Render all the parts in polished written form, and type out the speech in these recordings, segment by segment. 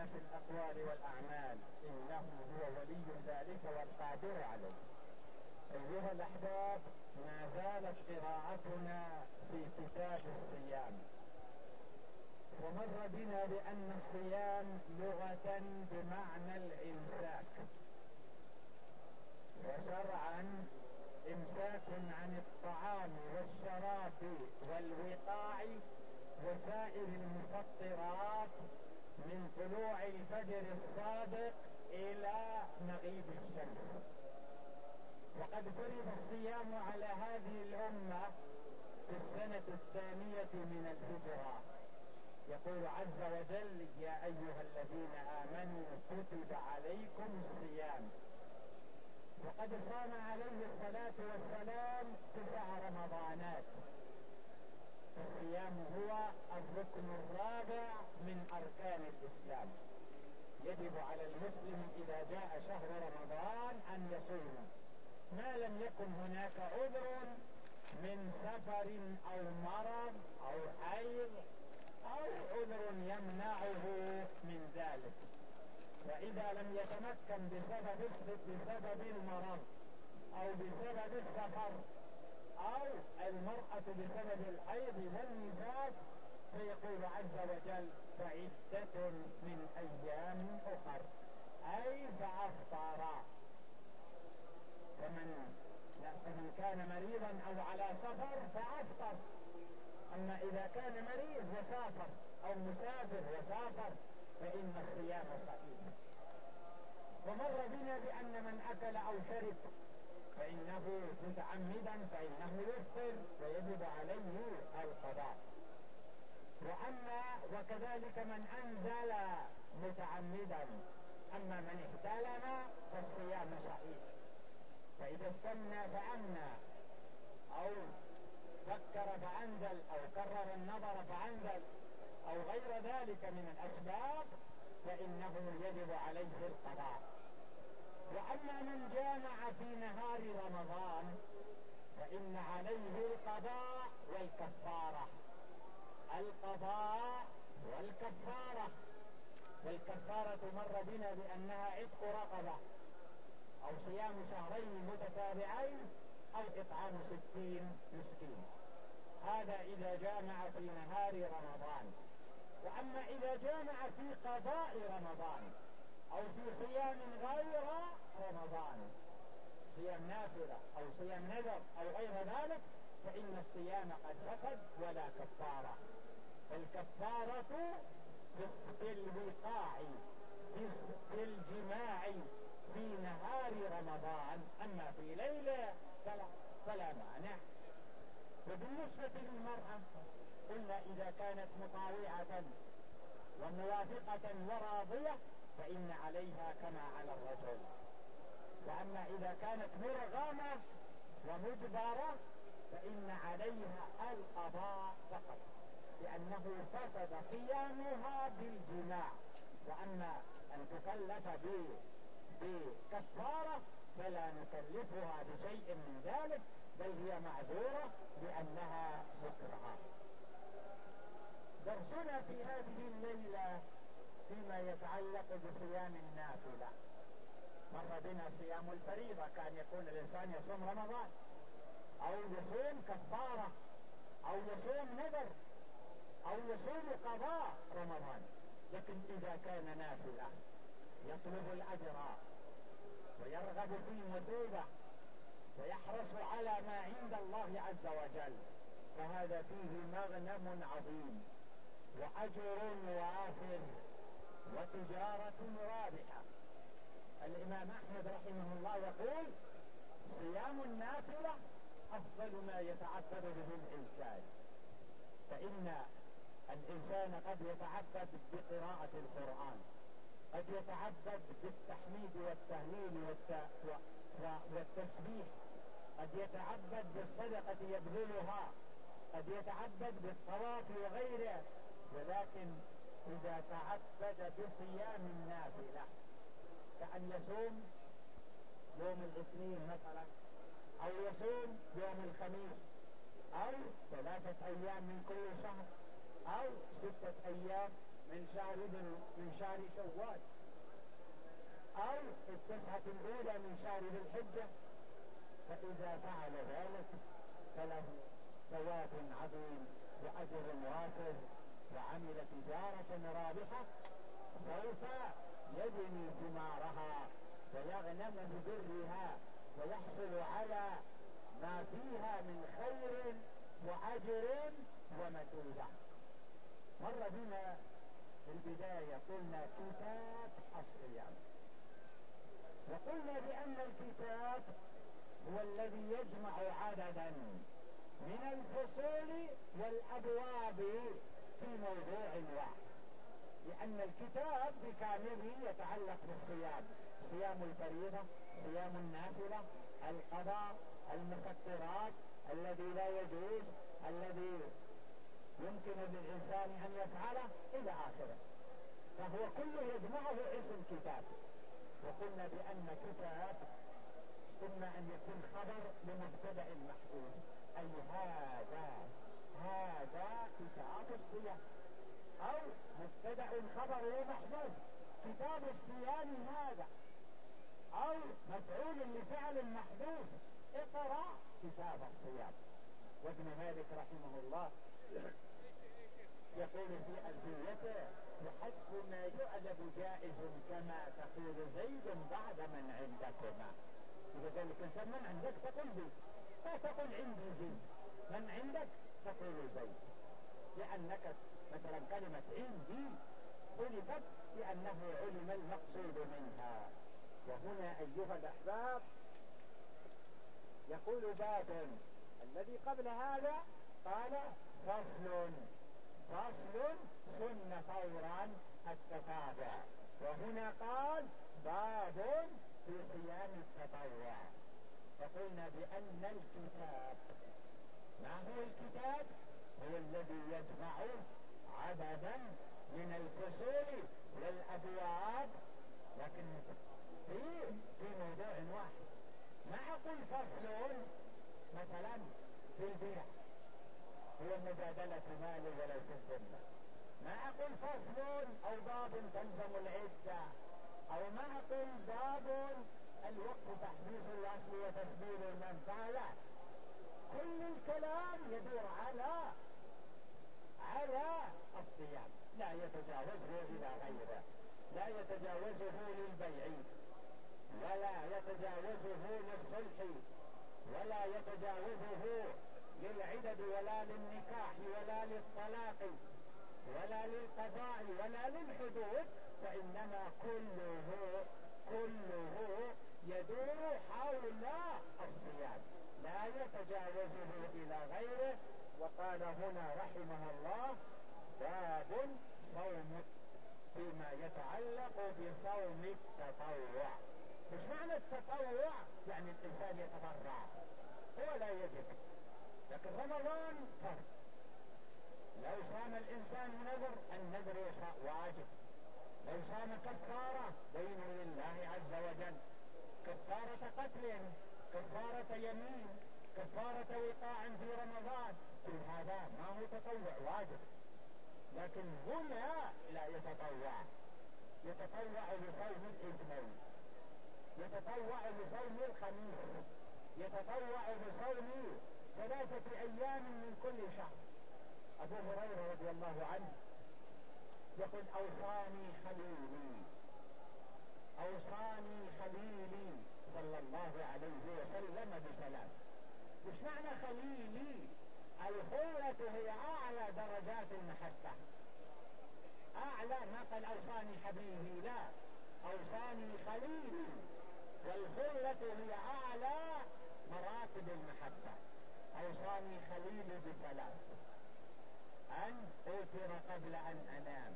لنا في الأقوال والأعمال، إنه هو ولي ذلك والقادر عليه. أيها الأحباب، ما زالت قراءتنا في كتاب الصيام، ومر بنا بأن الصيام لغة بمعنى الإمساك، وشرعا إمساك عن الطعام والشراب والوقاع وسائر المفطرات من طلوع الفجر الصادق إلى مغيب الشمس. وقد فرض الصيام على هذه الأمة في السنة 2 من الهجرة. يقول عز وجل: يا أيها الذين آمنوا كتب عليكم الصيام. وقد صام عليه الصلاة والسلام 9 رمضانات. الصيام هو الركن الرابع من أركان الإسلام. يجب على المسلم إذا جاء شهر رمضان أن يصوم، ما لم يكن هناك عذر من سفر أو مرض أو حيض أو عذر يمنعه من ذلك. وإذا لم يتمكن بسبب المرض أو بسبب السفر أو المرأة بسبب الحيض والنفاس، فيقول عز وجل: فعدة من أيام أخر، أي فأفطر. فمن كان مريضا أو على سفر فأفطر. أما إذا كان مريض وسافر أو مسافر وسافر فإن الصيام صحيح. ومر بنا بأن من أكل أو شرب فإنه متعمدا فإنه يفطر ويجب عليه القضاء. وكذلك من أنزل متعمدا. أما من احتلم فالصيام صحيح. فإذا استنى فأمنى أو فكر فأنزل أو كرر النظر فأنزل أو غير ذلك من الأسباب فإنه يجب عليه القضاء. وأما من جامع في نهار رمضان فإن عليه القضاء والكفارة. القضاء والكفارة. والكفارة مر بنا بأنها عتق رقبة أو صيام شهرين متتابعين أو إطعام 60 مسكين. هذا إذا جامع في نهار رمضان. وأما إذا جامع في قضاء رمضان أو في صيام غير رمضان، صيام نافلة أو صيام نذر أو غير ذلك، فإن الصيام قد فسد ولا كفارة. الكفارة في الوقاع في الجماع في نهار رمضان، أما في ليلة فلا مانع. وبالنسبة للمرأة قلنا إذا كانت مطاوعة وموافقة وراضية فإن عليها كما على الرجل. وأما إذا كانت مرغمة ومجبرة فإن عليها القضاء فقط، لأنه فسد صيامها بالجماع. وأما أن تكلف بكفارة فلا نكلفها بشيء من ذلك، بل هي معذورة لأنها مكرهة. درسنا في هذه الليلة فيما يتعلق بصيام النافلة. مر بنا صيام الفريضة، كان يكون الإنسان يصوم رمضان أو يصوم كفارة أو يصوم نذر أو يصوم قضاء رمضان. لكن إذا كان نافلة يطلب الأجر ويرغب في المثوبة ويحرص على ما عند الله عز وجل، فهذا فيه مغنم عظيم وأجر وافر وتجارة رابحة. الإمام أحمد رحمه الله يقول: صيام النافلة أفضل ما يتعبد به الإنسان. فإن الإنسان قد يتعبد بقراءة القرآن، قد يتعبد بالتحميد والتهليل والتسبيح، قد يتعبد بالصدقة يبذلها، قد يتعبد بالطواف وغيره. ولكن إذا تعبد بصيام النافلة كأن يصوم يوم الاثنين مثلا، أو يصوم يوم الخميس، أو 3 أيام من كل شهر، أو 6 أيام، من شهر شوال، او 9 الاولى من شهر ذي الحجة، فاذا فعل ذلك فله ثواب عظيم واجر وافر، وعمل تجارة رابحة سوف يجني ثمارها ويغنم ببرها ويحصل على ما فيها من خير واجر ومثوبة. مر بنا في البداية قلنا كتاب الصيام، وقلنا بأن الكتاب هو الذي يجمع عددا من الفصول والأبواب في موضوع واحد، لأن الكتاب بكامله يتعلق بالصيام، صيام الفريضة، صيام النافلة، القضاء، المفطرات، الذي لا يجوز، الذي يمكن للإنسان أن يفعله إلى آخره، فهو كله يجمعه اسم كتاب. وقلنا بأن كتاب إما أن يكون خبر لمبتدأ محذوف، أي هذا كتاب الصيام، أو مبتدأ خبر محذوف كتاب الصيام هذا، أو مفعول لفعل محذوف اقرأ كتاب الصيام. وابن مالك رحمه الله يقول في ألفيته: وحذف ما يعلم جائز كما تقول زيد بعد من عندكما. إذا قال لك إنسان من عندك تقول زيد، لا تقول عندي زيد، من عندك تقول زيد، لأنك مثلا كلمة عندي حذفت لأنه علم المقصود منها. وهنا أيها الأحباب يقول باب، الذي قبل هذا قال فصل سن فورا التتابع، وهنا قال باب في صيام التطوع. فقلنا بأن الكتاب، ما هو الكتاب؟ هو الذي يجمع عددا من الفصول والأبواب، لكن في موضوع واحد. ما أقول فصل مثلا في البيع هو مبادلة مال ولو في الذمة، ما أقول فصل أو باب تلزم العدة، أو ما أقول باب الوقت تحديث الأصل وتسبيل المنفعة، لا، كل الكلام يدور على الصيام، لا يتجاوزه إلى غيره، لا يتجاوزه للبيع، ولا يتجاوزه للصلح، ولا يتجاوزه للعدد، ولا للنكاح، ولا للطلاق، ولا للقضاء، ولا للحدود، فإنما كله يدور حول الصيام، لا يتجاوزه إلى غيره. وقال هنا رحمه الله باب صوم، فيما يتعلق بصوم التطوع. مش معنى التطوع يعني الإنسان يتبرع، هو لا يجب، لكن رمضان فرض. لو صام الإنسان نذر، النذر واجب. لو صام كفارة دين لله عز وجل، كفارة قتل، كفارة يمين، كفارة وقاع في رمضان، كل هذا ما هو تطوع، واجب. لكن هنا لا يتطوع، يتطوع بصوم الاثنين، يتطوع بصوم الخميس، يتطوع بصوم 3 أيام من كل شهر. أبو هريرة رضي الله عنه يقول أوصاني خليلي صلى الله عليه وسلم ب3. مش معنى خليلي؟ الخلة هي أعلى درجات المحبة، أعلى، ما قال أوصاني حبيبي، لا، أوصاني خليلي، والخلة هي أعلى مراتب المحبة. أوصاني خليلي ب3: أن أوتر قبل أن أنام،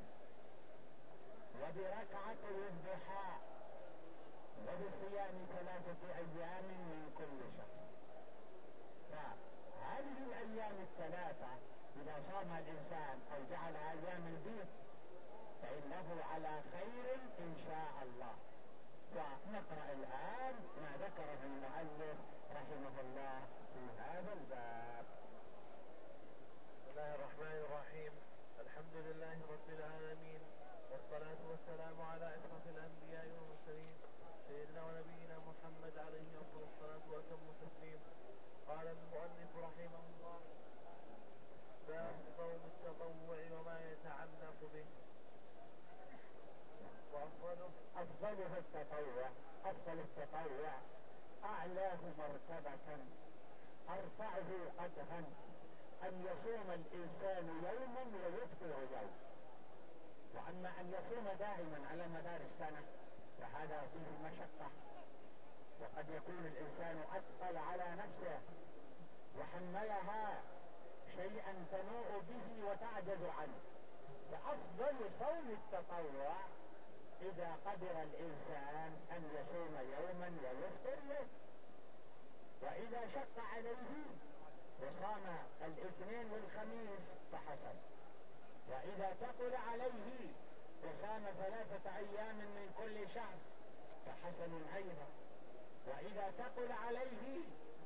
وبركعة الضحى، وبصيام 3 أيام من كل شهر. فهذه الأيام 3 إذا صام الإنسان أو جعلها أيام البيض فإنه على خير إن شاء الله. ونقرأ الآن ما ذكره المؤلف رحمه الله في هذا الباب. بسم الله الرحمن الرحيم. الحمد لله رب العالمين، والسلام على أشرف الأنبياء والمرسلين سيدنا ونبينا محمد عليه أفضل الصلاة وأتم التسليم. قال المؤلف رحمه الله: باب صوم التطوع وما يتعلق به. أفضله التطوع، أفضل التطوع أعلاه مرتبة أرفعه قدرا أن يصوم الإنسان يوما ويفطر يوم. وأما أن يصوم دائما على مدار السنة فهذا فيه مشقة، وقد يكون الإنسان أثقل على نفسه وحملها شيئا تنوء به وتعجز عنه. فأفضل صوم التطوع إذا قدر الإنسان أن يصوم يوما ويفطر يوم. وإذا شق عليه وصام الاثنين والخميس فحسن، وإذا ثقل عليه وصام 3 أيام من كل شهر فحسن أيضا. وإذا ثقل عليه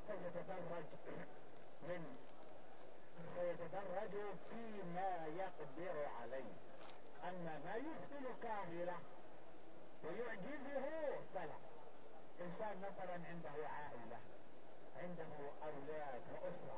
فيتدرج فيما يقدر عليه. أما ما يثقل كاهلة ويعجزه فلا. إنسان مثلا عنده عائلة، عنده أولاد وأسرة،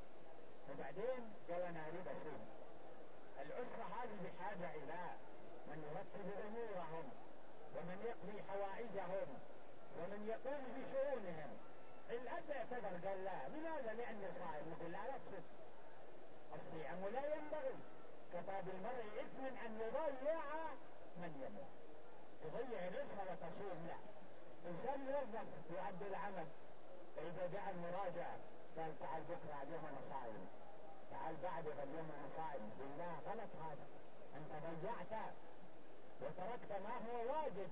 وبعدين قال أنا أريد أصوم. الأسرة هذه بحاجة إلى من يرتب أمورهم ومن يقضي حوائجهم ومن يقوم بشؤونهم. الأب اعتذر قال لا، لماذا؟ لأني صائم. يقول لا تصوم. الصيام لا ينبغي، كفى بالمرء إثما أن يضيع من يموت. تضيع الأسرة وتصوم؟ لا. إنسان يوظف يؤدي العمل، فإذا جاء المراجع قال تعال بكرة اليوم أنا صائم، تعال بعده اليوم أنا صائم. بالله غلط هذا، أنت ضيعت وتركت ما هو واجب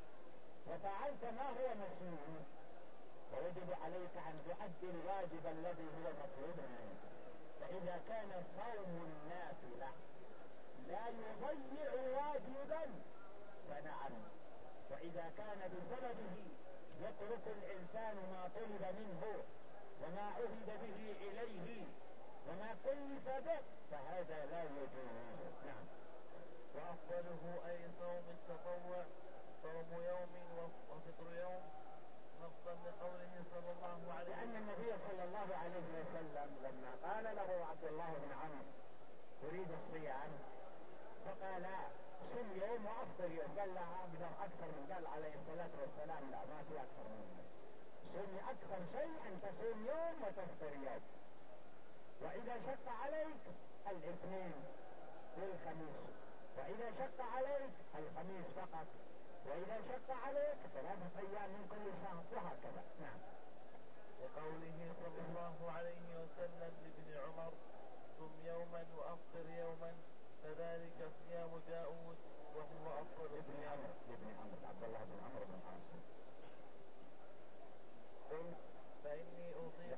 وفعلت ما هو مسنون. ويجب عليك أن تؤدي الواجب الذي هو مطلوب منك. فإذا كان صوم النافلة لا يضيع واجبا فنعم. وإذا كان بسببه يترك الإنسان ما طلب منه وما عهد به إليه وما كلف به فهذا لا يجوز. نعم. وأفضله أي صوم التطوع صوم يوم وفطر يوم، نصا لقوله صلى الله عليه وسلم. لأن النبي صلى الله عليه وسلم لما قال له عبد الله بن عمرو تريد الصيام فقال صم يوم وأفطر يوم، قال لا أقدر أكثر من، قال عليه الصلاة والسلام لا ما في أكثر من هذا، صم أكثر شيء أن تصوم يوم وتفطر يوم. وإذا شق عليك الاثنين والخميس، وإذا شق عليك الخميس فقط، وإذا شق عليك 3 أيام من كل شهر، وهكذا. نعم. لقوله صلى الله عليه وسلم لابن عمر: صم يوما وأفطر يوما فذلك صيام داود وهو أفضل الصيام. لابن عمر عبد الله بن عمرو بن العاص. قل فإني أطيق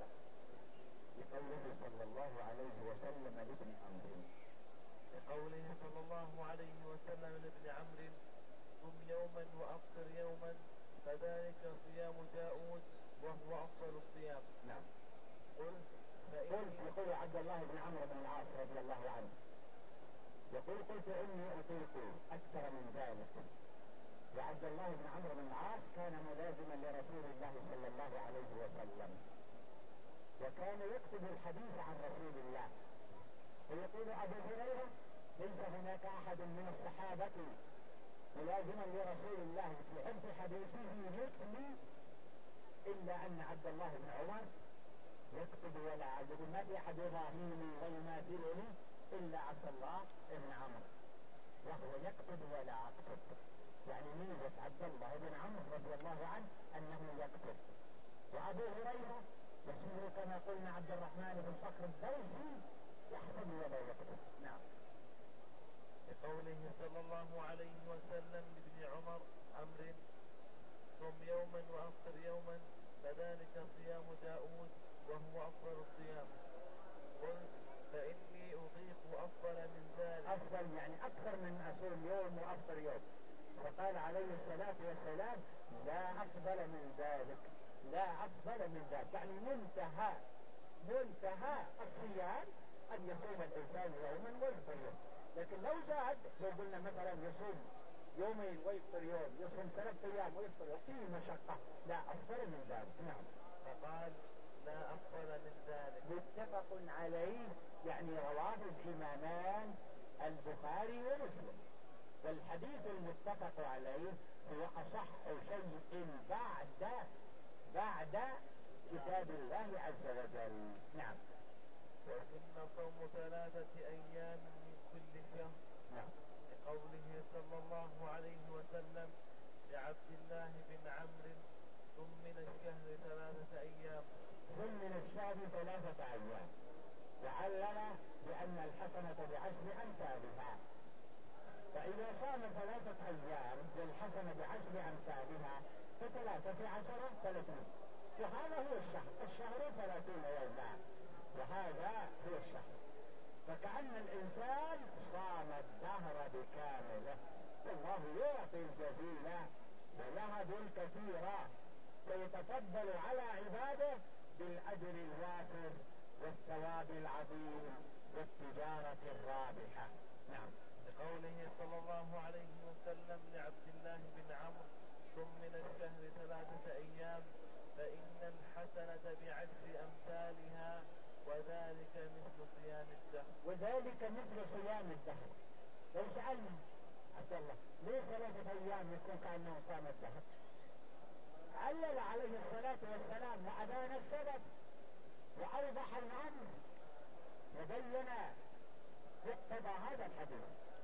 لقوله صلى الله عليه وسلم لابن عمرو، لقوله صلى الله عليه وسلم لابن عمرو: صم يوما وأفطر يوما فذلك صيام داود وهو أفضل الصيام. نعم. قل يقول عبد الله بن عمرو بن العاص رضي الله عنه يقول قلت إني أطيق أكثر من ذلك. وعبد الله بن عمرو بن العاص كان ملازما لرسول الله صلى الله عليه وسلم، وكان يكتب الحديث عن رسول الله. ويقول أبو هريرة: ليس هناك أحد من الصحابة ملازما لرسول الله في حفظ حديثه مثلي، إلا أن عبد الله بن عمر يكتب ولا عبد، ما في أحد يضاهيني ويماثلني إلا عبد الله بن عمرو، وهو يكتب ولا أكتب. يعني ميزة عبد الله بن عمرو رضي الله عنه أنه يكتب. وأبو هريرة اسمه كما قلنا عبد الرحمن بن صخر الدوسي، يحفظ ولا يكتب. نعم. لقوله صلى الله عليه وسلم لابن عمرو: صم يوما وأفطر يوما فذلك صيام داود وهو أفضل الصيام. قلت فإني أطيق أفضل من ذلك. أفضل يعني أكثر من أصوم يوم وأفطر يوم. فقال عليه الصلاة والسلام: لا أفضل من ذلك، لا أفضل من ذلك. يعني منتهى الصيام أن يصوم الإنسان يوما ويفطر يوم. لكن لو زاد، لو قلنا مثلا يصوم يومين ويفطر يوم، يصوم 3 أيام ويفطر يوم، فيه مشقة، لا أفضل من ذلك. نعم. فقال لا أفضل من ذلك. متفق عليه، يعني رواه الإمامان البخاري ومسلم، والحديث المتفق عليه هو أصح شيء بعد كتاب الله عز وجل. نعم. وسن صوم 3 أيام من كل شهر. نعم. لقوله صلى الله عليه وسلم لعبد الله بن عمرو ثم من الشهر 3 أيام. ثم من الشهر 3 أيام، وعلل بأن الحسنة ب10 أمثالها، فإذا صام 3 أيام والحسنة ب10 أمثالها ف3 في 10 30، وهذا هو الشهر 30 يوما، وهذا هو الشهر. فكأن الإنسان صام الدهر بكامله، والله يعطي الجزيل ويهب الكثير، ويتفضل على عباده بالأجر الوافر والثواب العظيم والتجارة الرابحة. نعم. لقوله صلى الله عليه وسلم لعبد الله بن عمرو ثم من الشهر 3 أيام فإن الحسنة ب10 أمثالها وذلك مثل صيام الدهر. وذلك مثل صيام الدهر. لو سألنا عبد الله ليه 3 أيام يكون كأنه صام الدهر؟ علل عليه الصلاة والسلام وأبان السبب وأوضح الأمر وبين مقتضى هذا الحديث.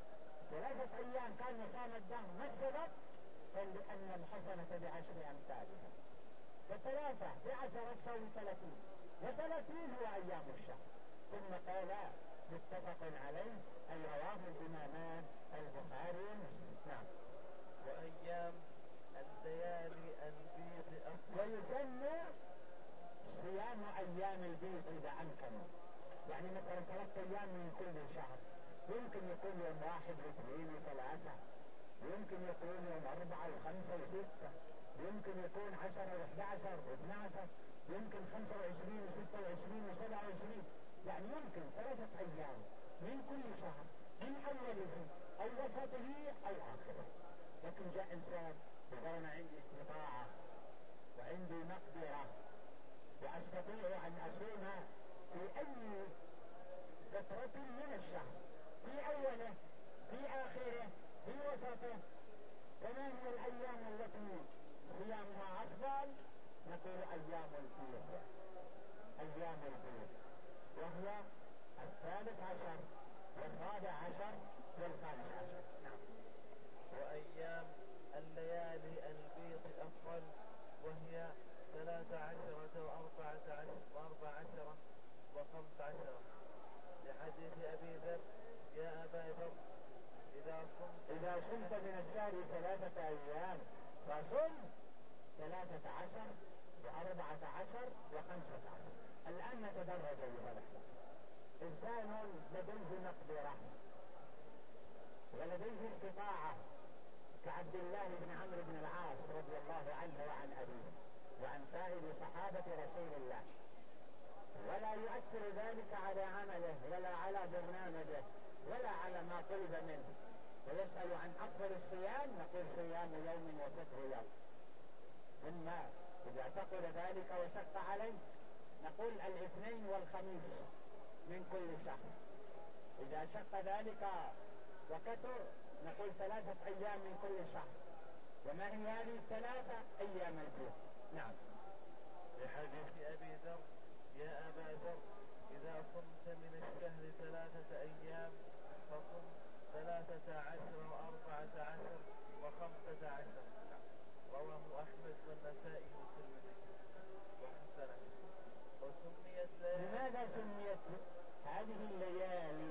3 أيام كان صام الدهر، ما السبب؟ قال لأن الحسنة ب10 أمثالها، ف3 ب10 تساوي 30، و30 هو أيام الشهر. ثم قال متفق عليه، أي رواه الإمامان البخاري ومسلم. نعم. وأيام الليالي البيض أفضل. ويسن صيام أيام البيض إذا أمكن، يعني مثلا 3 أيام من كل شهر، يمكن يكون يوم 1 و2 و3، يمكن يكون يوم 4 و5 و6، يمكن يكون 10 و11 و12، يمكن 25 و26 و27، يعني يمكن 3 أيام من كل شهر، من أوله أو وسطه أو آخره. لكن جاء إنسان يقول أنا عندي استطاعة وعندي مقدرة وأستطيع أن أصوم في أي فترة من الشهر، في أوله في آخره في وسطه، فما هي الأيام التي صيامها أفضل؟ نقول أيام البيض، أيام البيض، وهي 13 و14 و15. نعم. وأيام الليالي البيض أفضل، وهي 13 و14 و15. لحديث أبي ذر يا أبا ذر إذا صمت من الشهر 3 أيام فصم 13 و14 و15. الآن نتدرج أيها الأحباب. إنسان لديه مقدرة ولديه استطاعة كعبد الله بن عمرو بن العاص رضي الله عنه وعن أبيه وعن سائر صحابة رسول الله، ولا يؤثر ذلك على عمله ولا على برنامجه ولا على ما طلب منه، ويسأل عن أفضل الصيام، نقول صيام يوم وفطر يوم. ثم إذا ثقل ذلك وشق عليه نقول الاثنين والخميس من كل شهر. إذا شق ذلك وكثر نقول 3 أيام من كل شهر. وما هي هذه 3 أيام البيض؟ نعم. لحديث أبي ذر يا أبا ذر إذا صمت من الشهر 3 أيام فصم 13 و14 و15. رواه أحمد والنسائي والترمذي وحسنه. وسميت ليالي. لماذا سميت هذه الليالي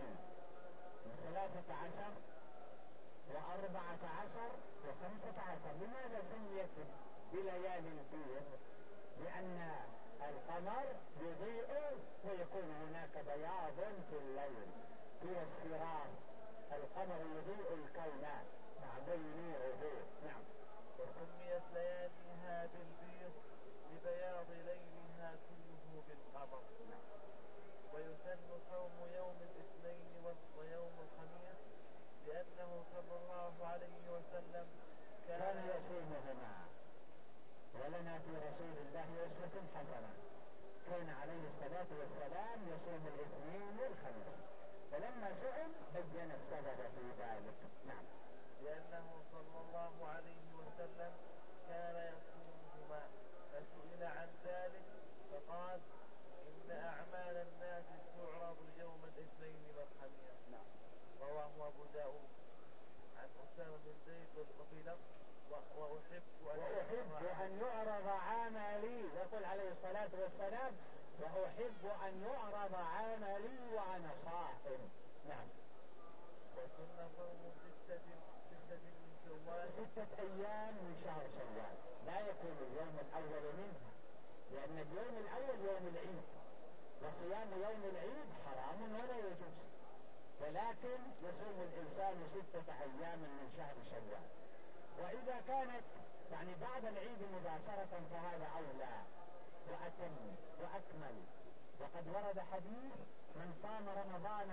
13 و14 و15؟ لماذا سميت بليالي البيض؟ لأن القمر يضيء ويكون هناك بياض في الليل في اصفرار، القمر يضيء الكون وينيره. نعم. وسميت لياليها بالبيض لبياض ليلها كله بالقمر. ويسن صوم يوم الاثنين ويوم الخميس لأنه صلى الله عليه وسلم الاثنين مرحميا. نعم. رواه أبو داود عن أسامة بن زيد وفي لفظ وأحب أن يعرض عملي، يقول عليه الصلاة والسلام وأحب أن يعرض عملي وأنا صائم. نعم. وسن صوم 6 من شوال، 6 أيام من شهر شوال، لا يكون اليوم الأول منها، لأن اليوم الأول يوم العيد، وصيام يوم العيد حرام ولا يجوز، ولكن يصوم الإنسان 6 أيام من شهر شوال. وإذا كانت يعني بعد العيد مباشرة فهذا أولى وأتم وأكمل. وقد ورد حديث من صام رمضان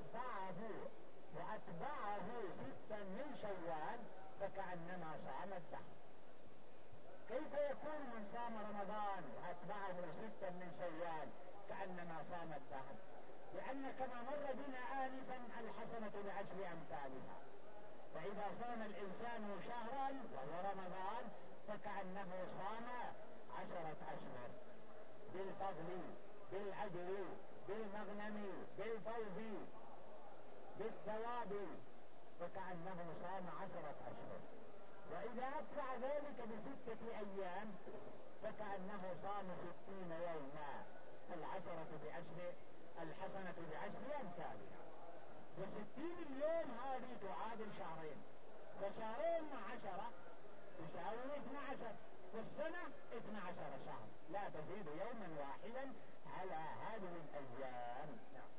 وأتبعه 6 من شوال فكأنما صام الدهر. كيف يكون من صام رمضان وأتبعه 6 من شوال كأنما صام الدهر؟ لأن كما مر بنا آنفا الحسنة ب10 أمثالها، فإذا صام الإنسان شهرا وهو رمضان فكأنه صام 10 أشهر بالفضل بالعدل بالمغنم بالفوز بالثواب، فكأنه صام 10 أشهر. وإذا أتبع ذلك ب6 أيام فكأنه صام 60 يوما، الحسنة ب10 أمثالها. و60 اليوم هذه تعادل شهرين، فشهرين مع 10 تساوي 12، والسنة 12 شهر، لا تزيد يوما واحدا على هذه الأيام.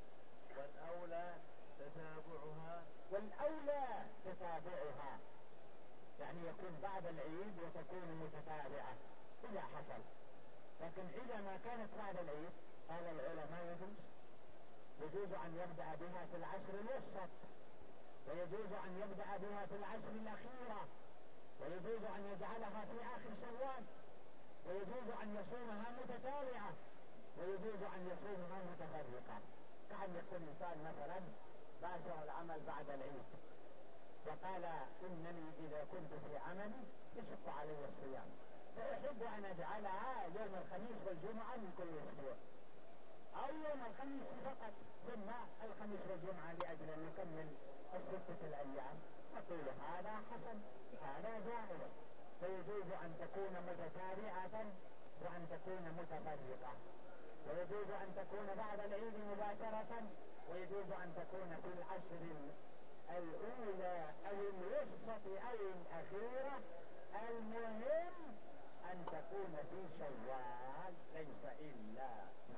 والأولى تتابعها، يعني يكون بعد العيد وتكون متتابعة إذا حصل. لكن إذا ما كانت بعد العيد قال العلماء يجوز أن يبدأ بها في العشر الوسط، ويجوز أن يبدأ بها في العشر الأخيرة، ويجوز أن يجعلها في آخر شوال، ويجوز أن يصومها متتابعة، ويجوز أن يصومها متفرقة. كأن يكون إنسان مثلا باشر العمل بعد العيد وقال إنني إذا كنت في عملي يشق علي الصيام فأحب أن أجعلها يوم الخميس والجمعة من كل أسبوع، أو يوم الخميس فقط ثم الخميس والجمعة لأجل أن نكمل 6 الأيام، أقول هذا حسن هذا جائز. فيجوز أن تكون متتابعة وأن تكون متفرقة، ويجوز أن تكون بعد العيد مباشرة، ويجوز أن تكون في العشر الأولى أو الوسط أو الأخيرة، المهم أن تكون في شوال ليس إلا.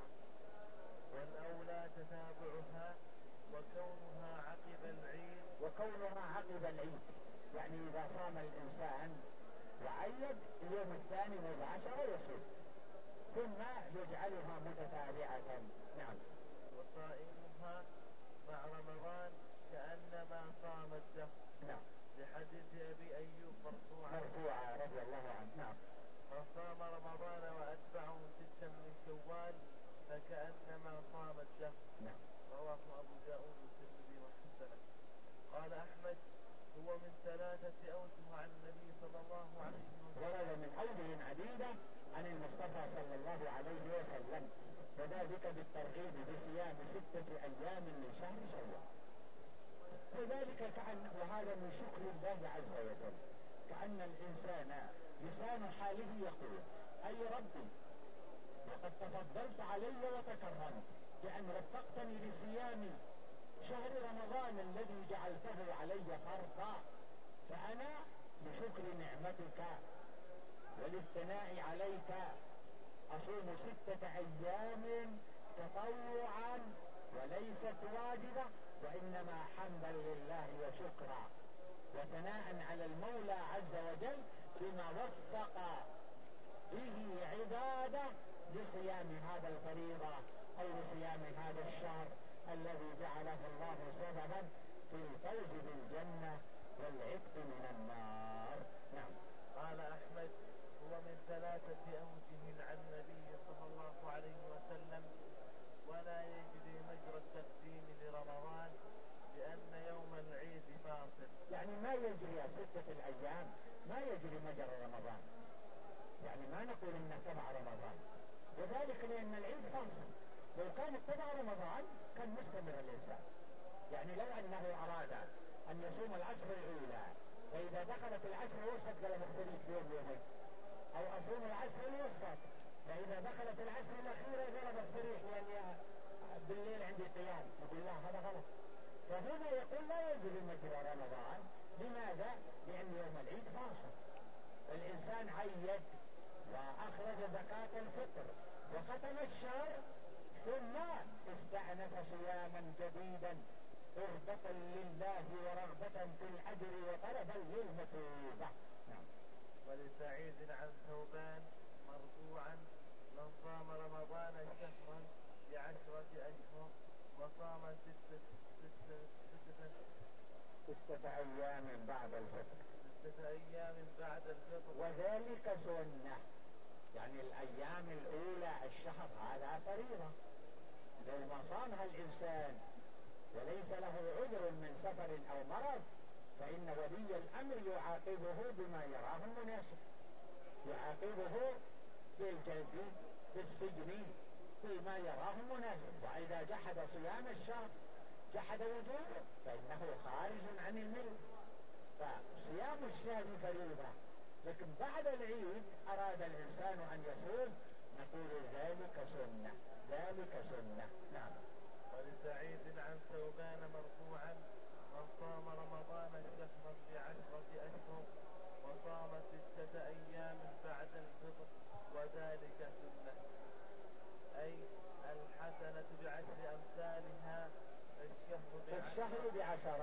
والأولى تتابعها وكونها عقب العيد، يعني إذا صام الإنسان وعيد اليوم الثاني مباشرة يصوم ثم يجعلها متتابعة. نعم. وصائمها مع رمضان كأنما صام الدهر. نعم. لحديث أبي أيوب مرفوعا رضي الله عنه. نعم. من صام رمضان وأتبعه 6 من شوال فكأنما صام الدهر. نعم. رواه أبو داود والترمذي وحسنه. قال أحمد هو من 3 أوجه عن النبي صلى الله عليه وسلم، ورد من أوجه عديدة عن المصطفى صلى الله عليه وسلم، وذلك بالترغيب بصيام 6 أيام من شهر شوال. وذلك وهذا من شكر الله عز وجل، كأن الإنسان لسان حاله يقول أي ربي وقد تفضلت علي وتكرمت بأن رفقتني بصيام شهر رمضان الذي جعلته علي فرضا، فأنا بشكر نعمتك والاثناء عليك أصوم 6 أيام تطوعا وليست واجبة، وإنما حمدا لله وشكرا وثناء على المولى عز وجل بما وفق به عباده لصيام هذا الفريضة أو لصيام هذا الشهر الذي جعله الله سببا في الفوز بالجنة والعتق من النار. نعم. قال أحمد هو من 3 أوجه عن النبي صلى الله عليه وسلم، ولا يجري مجرى التقديم لرمضان لأن يوم العيد فاصل. يعني ما يجري 6 الأيام ما يجري مجرى رمضان، يعني ما نقول إنه تبع رمضان، وذلك لأن العيد فاصل، لو كان ابتدأ رمضان كان مستمر الإنسان. يعني لو أنه أراد أن يصوم العشر الأولى، فإذا دخلت العشر الوسط قال بفتريك يوم يومين، أو أصوم العشر الوسط، فإذا دخلت العشر الأخيرة قال بفتريك لأن بالليل عندي قيام. يقول لا، هذا غلط. فهنا يقول لا يجب مجرى رمضان. لماذا؟ لأن يوم العيد فاصل. الإنسان عيد وأخرج زكاة الفطر وختم الشهر، ثم استأنف صياما جديدا إرضاء لله ورغبة في الأجر وطلبا للمثوبة. نعم. ولسعيد عن ثوبان مرفوعا: من صام رمضان شهرا ب10 أشهر وصام ستة أيام بعد الفطر، 6 أيام بعد الفطر، وذلك سنة. يعني الأيام الأولى الشهر هذا فريضة، لو ما صامها الإنسان وليس له عذر من سفر أو مرض فإن ولي الأمر يعاقبه بما يراه مناسب، يعاقبه بالجلد بالسجن بما يراه مناسب. وإذا جحد صيام الشهر جحد وجوبه فإنه خارج عن الملة. فصيام الشهر فريضة، لكن بعد العيد أراد الإنسان أن يصوم نقول ذلك سنة، ذلك سنة. نعم. ولسعيد عن ثوبان مرفوعا: من صام رمضان شهرا ب10 أشهر وصام 6 أيام بعد الفطر وذلك سنة، أي الحسنة ب10 أمثالها، الشهر ب10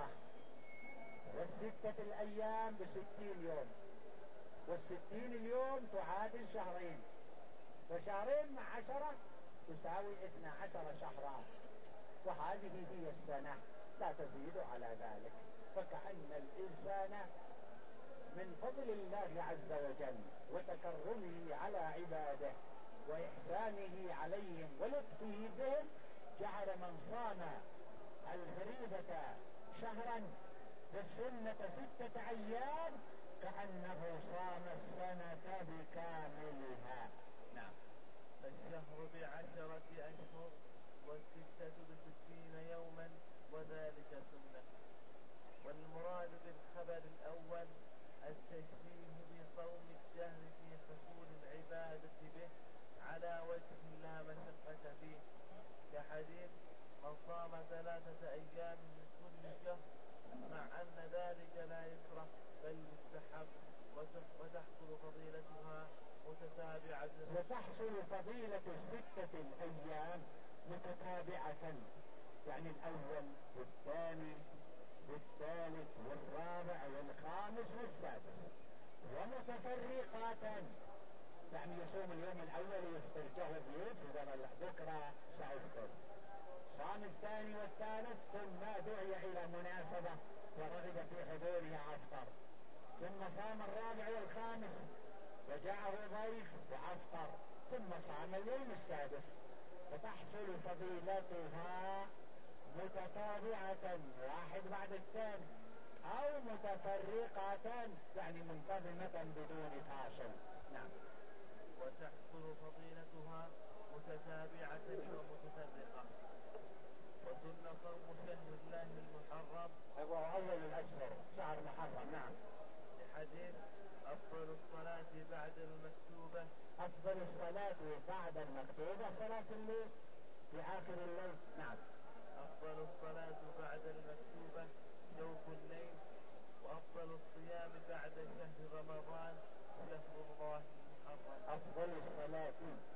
والستة الأيام ب60 يوم، وال60 اليوم تعادل شهرين، وشهرين مع 10 تساوي 12 شهرا، وهذه هي السنة لا تزيد على ذلك. فكأن الإنسان من فضل الله عز وجل وتكرمه على عباده وإحسانه عليهم ولطفه بهم جعل من صام الفريضة شهرا بالسنة 6 أيام كأنه صام السنة بكاملها. نعم. الشهر ب10 أشهر والستة ب60 يوما وذلك سنة. والمراد بالخبر الأول التشبيه بصوم الدهر في حصول العبادة به على وجه لا مشقة فيه، كحديث: من صام 3 أيام من كل شهر، مع أن ذلك لا يكره بل يستحب، وتحصل فضيلتها متتابعة. وتحصل فضيلة 6 الأيام متتابعة، يعني الأول والثاني والثالث والرابع والخامس والسادس، ومتفرقات، يعني يصوم اليوم الأول ويفطر جهر بيوت وقال بكرة سأفطر، صام الثاني والثالث ثم دعي إلى مناسبة ورغب في حضورها أفطر، ثم صام الرابع والخامس وجاءه ضيف وأفطر، ثم صام اليوم السادس. فتحصل فضيلتها متتابعة واحد بعد الثاني، أو متفرقة يعني منتظمة بدون فاصل. نعم. وتحصل فضيلتها متتابعة ومتفرقة. وسن صوم شهر الله المحرم، هو أول الأشهر شهر محرم. نعم. لحديث: أفضل الصلاة بعد المكتوبة، أفضل الصلاة بعد المكتوبة صلاة الليل في آخر الليل. نعم. أفضل الصلاة بعد المكتوبة جوف الليل. وأفضل الصيام بعد شهر رمضان شهر الله المحرم. أفضل الصلاة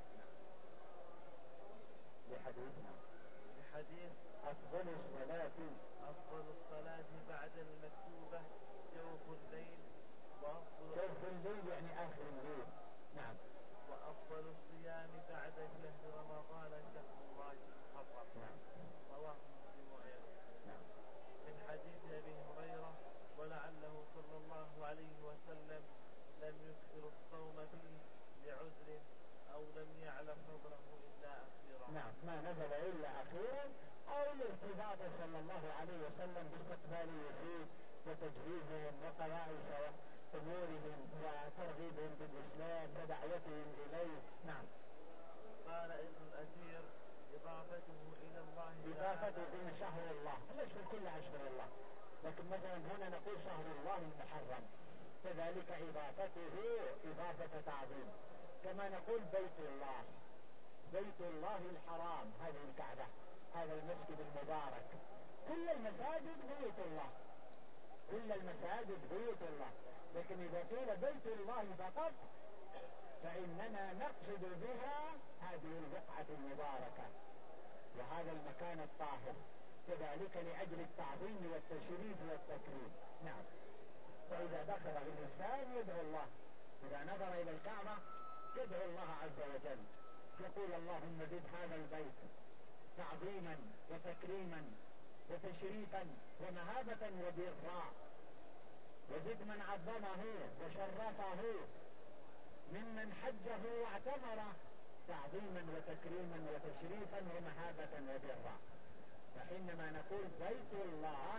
لحديث أفضل الصلاة بعد المكتوبة جوف الليل. جوف الليل يعني آخر الليل. نعم. وأفضل الصيام بعد شهر رمضان شهر الله المحرم. نعم. رواه مسلم وغيره. نعم. من حديث أبي هريرة: ولعله صلى الله عليه وسلم لم يكثر الصوم فيه لعذر أو لم يعلم فضله إلا أخيرا. نعم، ما نزل إلا أخيرا، أو الارتباط صلى الله عليه وسلم باستقبال الوفود وتجهيزهم وقضاء أمورهم وترغيبهم بالإسلام ودعوتهم إليه. نعم. قال ابن الأثير: إضافته إلى الله إضافته تعالى. إلى شهر الله، الأشهر كلها أشهر الله، لكن مثلا هنا نقول شهر الله المحرم، كذلك إضافته إضافة تعظيم. كما نقول بيت الله، بيت الله الحرام، هذه الكعبة، هذا المسجد المبارك. كل المساجد بيوت الله، كل المساجد بيوت الله، لكن إذا قيل بيت الله فقط فإننا نقصد بها هذه البقعة المباركة وهذا المكان الطاهر، كذلك لأجل التعظيم والتشريف والتكريم. نعم. فإذا دخل الإنسان يدعو الله، إذا نظر إلى الكعبة يدعو الله عز وجل، يقول اللهم زد هذا البيت تعظيما وتكريما وتشريفا ومهابة وبرا، وزد من عظمه وشرفه ممن حجه واعتمره تعظيما وتكريما وتشريفا ومهابة وبرا. فحينما نقول بيت الله